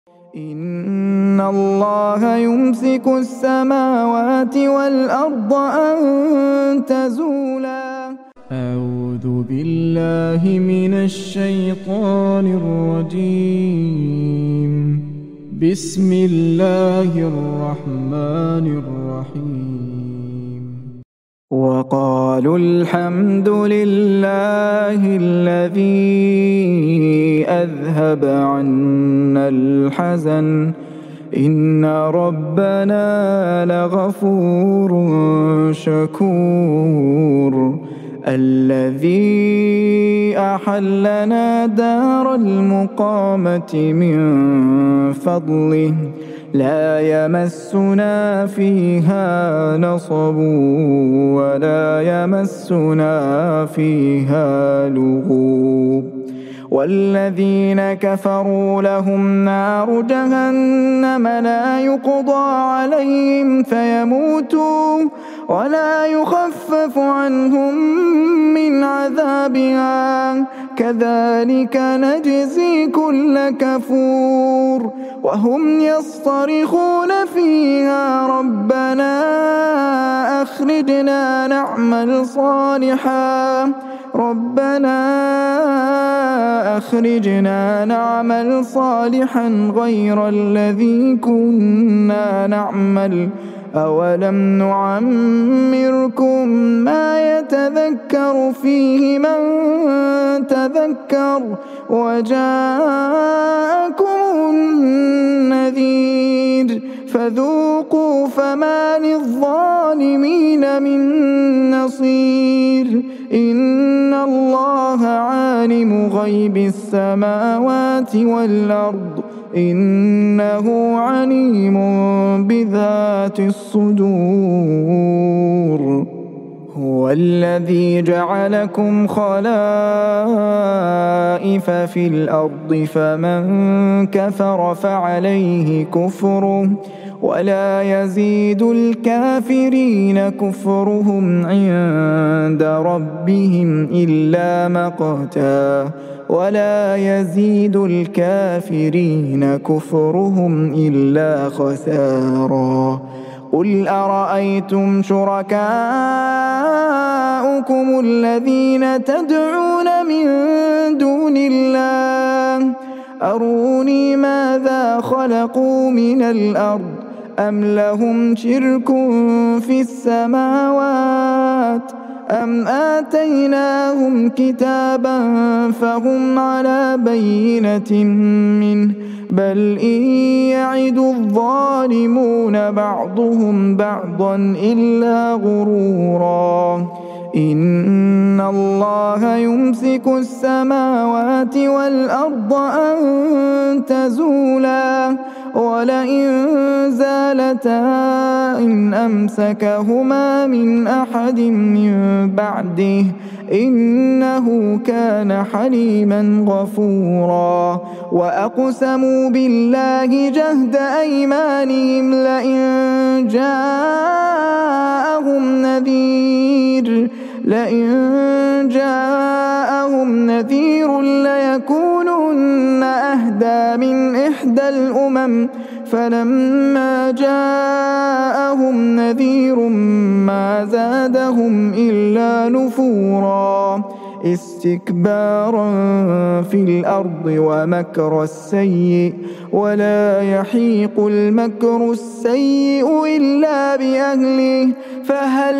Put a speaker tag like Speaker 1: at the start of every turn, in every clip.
Speaker 1: إن الله يمسك السماوات والأرض أن تزولا. أعوذ بالله من الشيطان الرجيم. بسم الله الرحمن الرحيم. وقالوا الحمد لله الذي أذهب عنا الحزن إن ربنا لغفور شكور. الذي أحلنا دار المقامة من فضله لا يمسنا فيها نصب ولا يمسنا فيها لغوب. والذين كفروا لهم نار جهنم لا يقضى عليهم فيموتوا ولا يخفف عنهم من عذابها كذلك نجزي كل كفور. وهم يصطرخون فيها ربنا أخرجنا نعمل صالحا غير الذي كنا نعمل أولم نعمركم ما يتذكر فيه من تذكر وجاءكم النذير فذوقوا فما للظالمين من نصير. إن الله عالم غيب السماوات والأرض إنه عليم بذات الصدور. هو الذي جعلكم خلائف في الأرض فمن كفر فعليه كفره ولا يزيد الكافرين كفرهم عند ربهم إلا مقتا ولا يزيد الكافرين كفرهم إلا خسارا. قل أرأيتم شركاءكم الذين تدعون من دون الله أروني ماذا خلقوا من الأرض أم لهم شرك في السماوات أم آتيناهم كتابا فهم على بينة منه بل إن يعد الظالمون بعضهم بعضا إلا غرورا. إن الله يمسك السماوات والأرض أن تزولا ولئن زالتا إن أمسكهما من أحد من بعده إنه كان حليما غفورا. وأقسموا بالله جهد أيمانهم لئن جاءهم نذير ليكونن أهدى من إحدى الأمم فلما جاءهم نذير ما زادهم إلا نفورا استكبارا في الأرض ومكر السيء ولا يحيق المكر السيء إلا بأهله فهل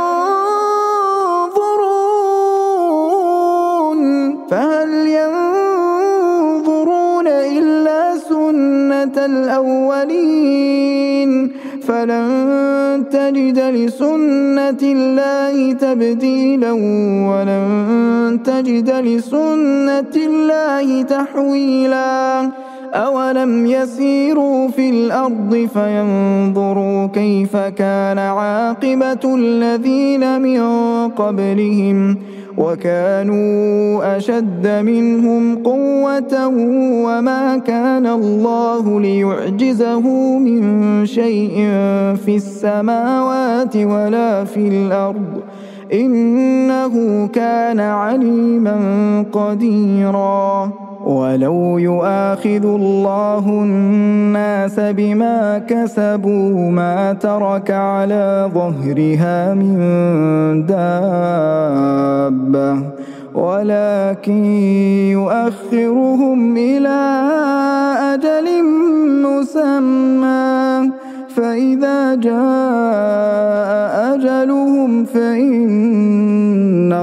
Speaker 1: ينظرون إلا سنة الأولين فلن تجد لسنة الله تبديلا ولن تجد لسنة الله تحويلا. أولم يسيروا في الأرض فينظروا كيف كان عاقبة الذين من قبلهم وكانوا أشد منهم قوة وما كان الله ليعجزه من شيء في السماوات ولا في الأرض إنه كان عليما قديرا. ولو يؤاخذ الله الناس بما كسبوا ما ترك على ظهرها من دابة ولكن يؤخرهم إلى أجل مسمى فإذا جاء أجلهم فإن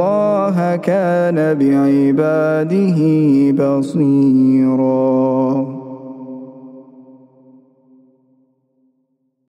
Speaker 1: الله كان بعباده بصيراً.